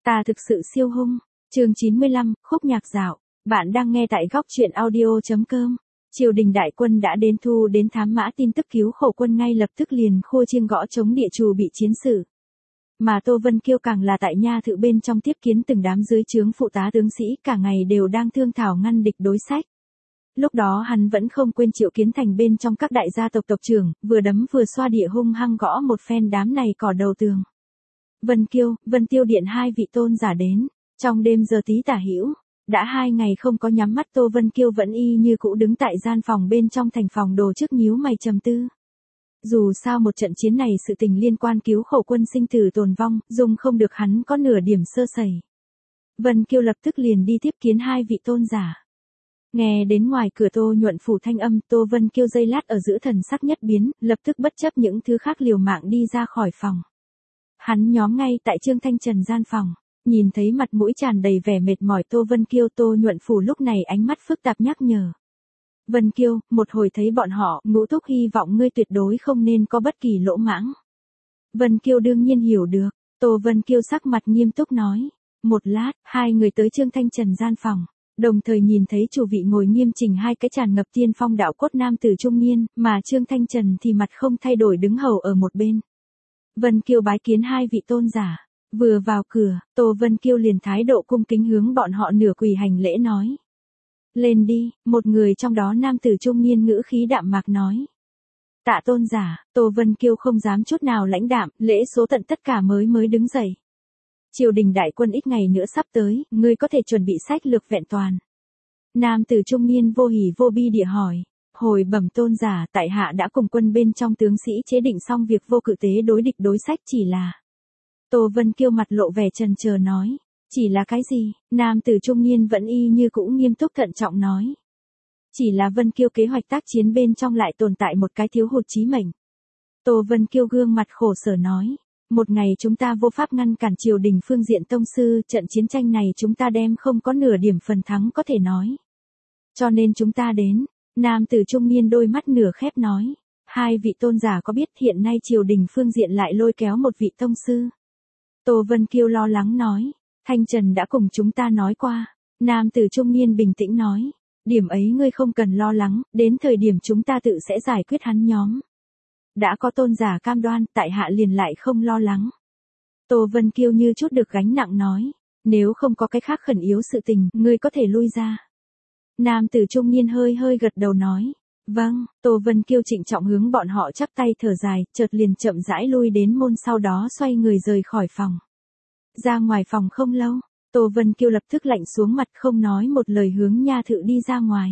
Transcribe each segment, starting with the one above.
Ta thực sự siêu hung. Chương 95, khúc nhạc dạo. Bạn đang nghe tại góc truyện audio.com. Triều đình đại quân đã đến thu đến thám mã tin tức cứu khổ quân ngay lập tức liền khua chiêng gõ chống địa trù bị chiến sự. Mà Tô Vân Kiêu càng là tại nha thự bên trong tiếp kiến từng đám dưới trướng phụ tá tướng sĩ cả ngày đều đang thương thảo ngăn địch đối sách. Lúc đó hắn vẫn không quên Triệu Kiến Thành bên trong các đại gia tộc tộc trưởng, vừa đấm vừa xoa địa hung hăng gõ một phen đám này cỏ đầu tường. Vân Kiêu, Vân Tiêu Điện hai vị tôn giả đến, trong đêm giờ tí tả hữu, đã 2 ngày không có nhắm mắt Tô Vân Kiêu vẫn y như cũ đứng tại gian phòng bên trong thành phòng đồ trước nhíu mày trầm tư. Dù sao một trận chiến này sự tình liên quan cứu khổ quân sinh tử tồn vong, dung không được hắn có nửa điểm sơ sẩy. Vân Kiêu lập tức liền đi tiếp kiến hai vị tôn giả. Nghe đến ngoài cửa Tô Nhuận phủ thanh âm, Tô Vân Kiêu giây lát ở giữa thần sắc nhất biến, lập tức bất chấp những thứ khác liều mạng đi ra khỏi phòng. Hắn nhóm ngay tại Trương Thanh Trần gian phòng, nhìn thấy mặt mũi tràn đầy vẻ mệt mỏi Tô Vân Kiêu, Tô Nhuận phủ lúc này ánh mắt phức tạp nhắc nhở. Vân Kiêu, một hồi thấy bọn họ, Ngũ Thúc hy vọng ngươi tuyệt đối không nên có bất kỳ lỗ mãng. Vân Kiêu đương nhiên hiểu được, Tô Vân Kiêu sắc mặt nghiêm túc nói. Một lát, hai người tới Trương Thanh Trần gian phòng, đồng thời nhìn thấy chủ vị ngồi nghiêm chỉnh hai cái tràn ngập tiên phong đạo cốt nam tử trung niên, mà Trương Thanh Trần thì mặt không thay đổi đứng hầu ở một bên. Vân Kiêu bái kiến hai vị tôn giả. Vừa vào cửa, Tô Vân Kiêu liền thái độ cung kính hướng bọn họ nửa quỳ hành lễ nói. Lên đi, một người trong đó nam tử trung niên ngữ khí đạm mạc nói. Tạ tôn giả, Tô Vân Kiêu không dám chút nào lãnh đạm, lễ số tận tất cả mới đứng dậy. Triều đình đại quân ít ngày nữa sắp tới, ngươi có thể chuẩn bị sách lược vẹn toàn. Nam tử trung niên vô hỉ vô bi địa hỏi. Hồi bẩm tôn giả, tại hạ đã cùng quân bên trong tướng sĩ chế định xong việc vô cự tế đối địch đối sách chỉ là. Tô Vân Kiêu mặt lộ vẻ chần chờ nói. Chỉ là cái gì? Nam tử trung niên vẫn y như cũ nghiêm túc thận trọng nói. Chỉ là Vân Kiêu kế hoạch tác chiến bên trong lại tồn tại một cái thiếu hụt chí mệnh. Tô Vân Kiêu gương mặt khổ sở nói. Một ngày chúng ta vô pháp ngăn cản triều đình phương diện tông sư, trận chiến tranh này chúng ta đem không có nửa điểm phần thắng có thể nói. Cho nên chúng ta đến. Nam tử trung niên đôi mắt nửa khép nói. Hai vị tôn giả có biết hiện nay triều đình phương diện lại lôi kéo một vị tông sư? Tô Vân Kiêu lo lắng nói. Thanh Trần đã cùng chúng ta nói qua. Nam tử trung niên bình tĩnh nói. Điểm ấy ngươi không cần lo lắng, đến thời điểm chúng ta tự sẽ giải quyết hắn nhóm. Đã có tôn giả cam đoan, tại hạ liền lại không lo lắng. Tô Vân Kiêu như chút được gánh nặng nói. Nếu không có cái khác khẩn yếu sự tình, ngươi có thể lui ra. Nam tử trung niên hơi gật đầu nói. Vâng, Tô Vân Kiêu trịnh trọng hướng bọn họ chắp tay thở dài, chợt liền chậm rãi lui đến môn sau đó xoay người rời khỏi phòng. Ra ngoài phòng không lâu, Tô Vân Kiêu lập tức lạnh xuống mặt không nói một lời hướng nha thự đi ra ngoài.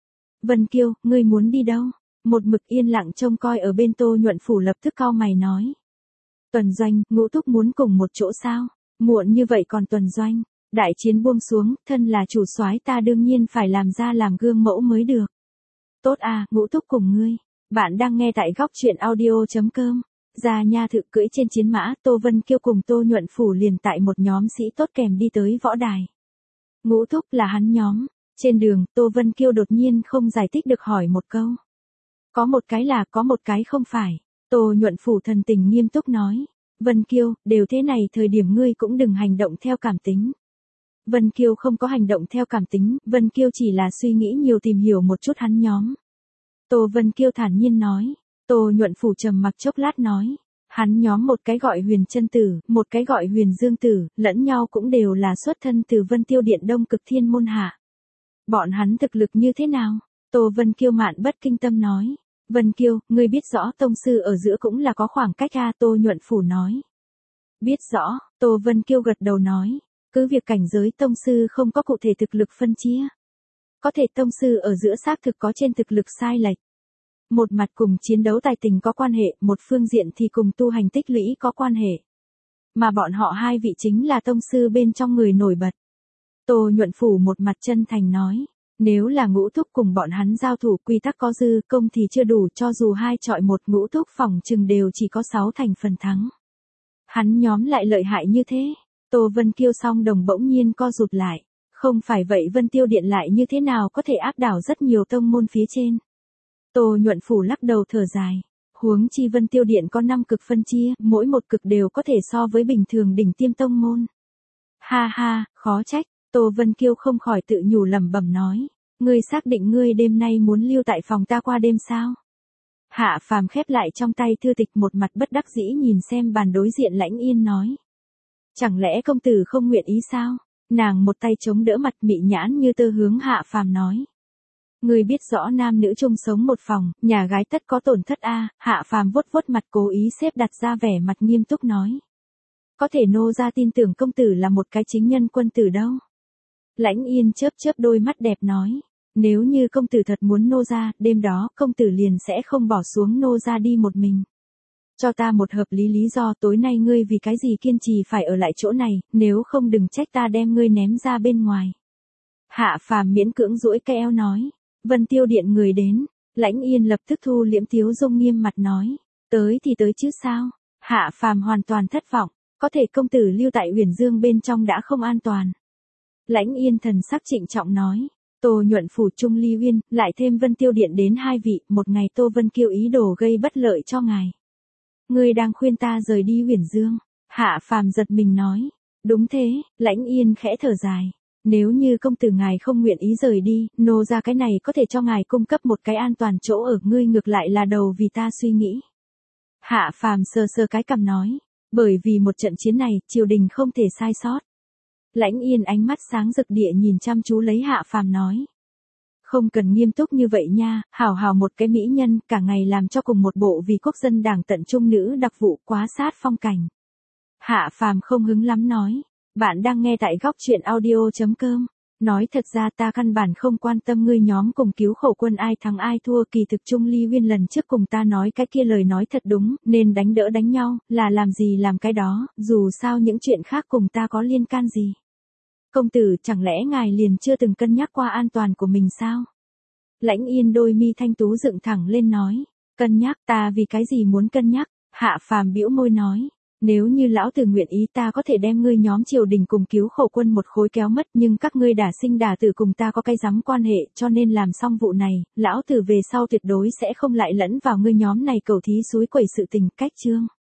Vân Kiêu, ngươi muốn đi đâu? Một mực yên lặng trông coi ở bên Tô Nhuận phủ lập tức cau mày nói. Tuần doanh, Ngũ Thúc muốn cùng một chỗ sao? Muộn như vậy còn tuần doanh. Đại chiến buông xuống, thân là chủ soái ta đương nhiên phải làm ra làm gương mẫu mới được. Tốt à, Ngũ Thúc cùng ngươi. Bạn đang nghe tại góc truyện audio.com. Ra nha thự cưỡi trên chiến mã, Tô Vân Kiêu cùng Tô Nhuận phủ liền tại một nhóm sĩ tốt kèm đi tới võ đài. Ngũ Thúc là hắn nhóm. Trên đường, Tô Vân Kiêu đột nhiên không giải thích được hỏi một câu. Có một cái là, có một cái không phải. Tô Nhuận phủ thần tình nghiêm túc nói. Vân Kiêu, đều thế này thời điểm ngươi cũng đừng hành động theo cảm tính. Vân Kiêu không có hành động theo cảm tính, Vân Kiêu chỉ là suy nghĩ nhiều tìm hiểu một chút hắn nhóm. Tô Vân Kiêu thản nhiên nói. Tô Nhuận phủ trầm mặc chốc lát nói. Hắn nhóm một cái gọi Huyền Chân Tử, một cái gọi Huyền Dương Tử, lẫn nhau cũng đều là xuất thân từ Vân Tiêu Điện Đông Cực Thiên môn hạ. Bọn hắn thực lực như thế nào? Tô Vân Kiêu mạn bất kinh tâm nói. Vân Kiêu, ngươi biết rõ tông sư ở giữa cũng là có khoảng cách a, Tô Nhuận phủ nói. Biết rõ, Tô Vân Kiêu gật đầu nói. Cứ việc cảnh giới tông sư không có cụ thể thực lực phân chia. Có thể tông sư ở giữa xác thực có trên thực lực sai lệch. Một mặt cùng chiến đấu tài tình có quan hệ, một phương diện thì cùng tu hành tích lũy có quan hệ. Mà bọn họ hai vị chính là tông sư bên trong người nổi bật. Tô Nhuận phủ một mặt chân thành nói. Nếu là Ngũ Thúc cùng bọn hắn giao thủ quy tắc có dư, công thì chưa đủ, cho dù 2 chọi 1 Ngũ Thúc phỏng chừng đều chỉ có 6 thành phần thắng. Hắn nhóm lại lợi hại như thế. Tô Vân Kiêu song đồng bỗng nhiên co rụt lại. Không phải vậy Vân Tiêu Điện lại như thế nào có thể áp đảo rất nhiều tông môn phía trên. Tô Nhuận phủ lắc đầu thở dài. Huống chi Vân Tiêu Điện có 5 cực phân chia, mỗi một cực đều có thể so với bình thường đỉnh tiêm tông môn. Ha ha, khó trách, Tô Vân Kiêu không khỏi tự nhủ lẩm bẩm nói. Ngươi xác định ngươi đêm nay muốn lưu tại phòng ta qua đêm sao? Hạ Phàm khép lại trong tay thư tịch, một mặt bất đắc dĩ nhìn xem bàn đối diện Lãnh Yên nói. Chẳng lẽ công tử không nguyện ý sao? Nàng một tay chống đỡ mặt, mị nhãn như tơ hướng Hạ Phàm nói. Ngươi biết rõ nam nữ chung sống một phòng, nhà gái tất có tổn thất a. Hạ Phàm vuốt vuốt mặt, cố ý xếp đặt ra vẻ mặt nghiêm túc nói. Có thể nô ra tin tưởng công tử là một cái chính nhân quân tử đâu. Lãnh Yên chớp chớp đôi mắt đẹp nói. Nếu như công tử thật muốn nô ra, đêm đó công tử liền sẽ không bỏ xuống nô ra đi một mình. Cho ta một hợp lý lý do, tối nay ngươi vì cái gì kiên trì phải ở lại chỗ này, nếu không đừng trách ta đem ngươi ném ra bên ngoài. Hạ Phàm miễn cưỡng duỗi cái eo nói. Vân Tiêu Điện người đến. Lãnh Yên lập tức thu liễm tiếu dung, nghiêm mặt nói. Tới thì tới chứ sao. Hạ Phàm hoàn toàn thất vọng. Có thể công tử lưu tại Uyển Dương bên trong đã không an toàn. Lãnh Yên thần sắc trịnh trọng nói. Tô Nhuận Phủ Trung Ly Uyên, lại thêm Vân Tiêu Điện đến 2 vị, một ngày Tô Vân Kiêu ý đồ gây bất lợi cho ngài. Ngươi đang khuyên ta rời đi Uyển Dương. Hạ Phàm giật mình nói. Đúng thế, Lãnh Yên khẽ thở dài. Nếu như công tử ngài không nguyện ý rời đi, nô ra cái này có thể cho ngài cung cấp một cái an toàn chỗ ở, ngươi ngược lại là đầu vì ta suy nghĩ. Hạ Phàm sờ sờ cái cằm nói. Bởi vì một trận chiến này, triều đình không thể sai sót. Lãnh Yên ánh mắt sáng rực địa nhìn chăm chú lấy Hạ Phàm nói. Không cần nghiêm túc như vậy nha, hảo hảo một cái mỹ nhân, cả ngày làm cho cùng một bộ vì quốc dân đảng tận trung nữ đặc vụ, quá sát phong cảnh. Hạ Phàm không hứng lắm nói. Bạn đang nghe tại góc truyện audio.com. Nói thật ra ta căn bản không quan tâm ngươi nhóm cùng cứu khổ quân ai thắng ai thua, kỳ thực Trung Ly Uyên lần trước cùng ta nói cái kia lời nói thật đúng, nên đánh đỡ đánh nhau, là làm gì làm cái đó, dù sao những chuyện khác cùng ta có liên can gì. Công tử, chẳng lẽ ngài liền chưa từng cân nhắc qua an toàn của mình sao? Lãnh Yên đôi mi thanh tú dựng thẳng lên nói. Cân nhắc, ta vì cái gì muốn cân nhắc? Hạ Phàm bĩu môi nói. Nếu như lão tử nguyện ý, ta có thể đem ngươi nhóm triều đình cùng cứu khổ quân một khối kéo mất, nhưng các ngươi đả sinh đả tử cùng ta có cái rắm quan hệ, cho nên làm xong vụ này, lão tử về sau tuyệt đối sẽ không lại lẫn vào ngươi nhóm này cầu thí suối quẩy sự tình, cách chương.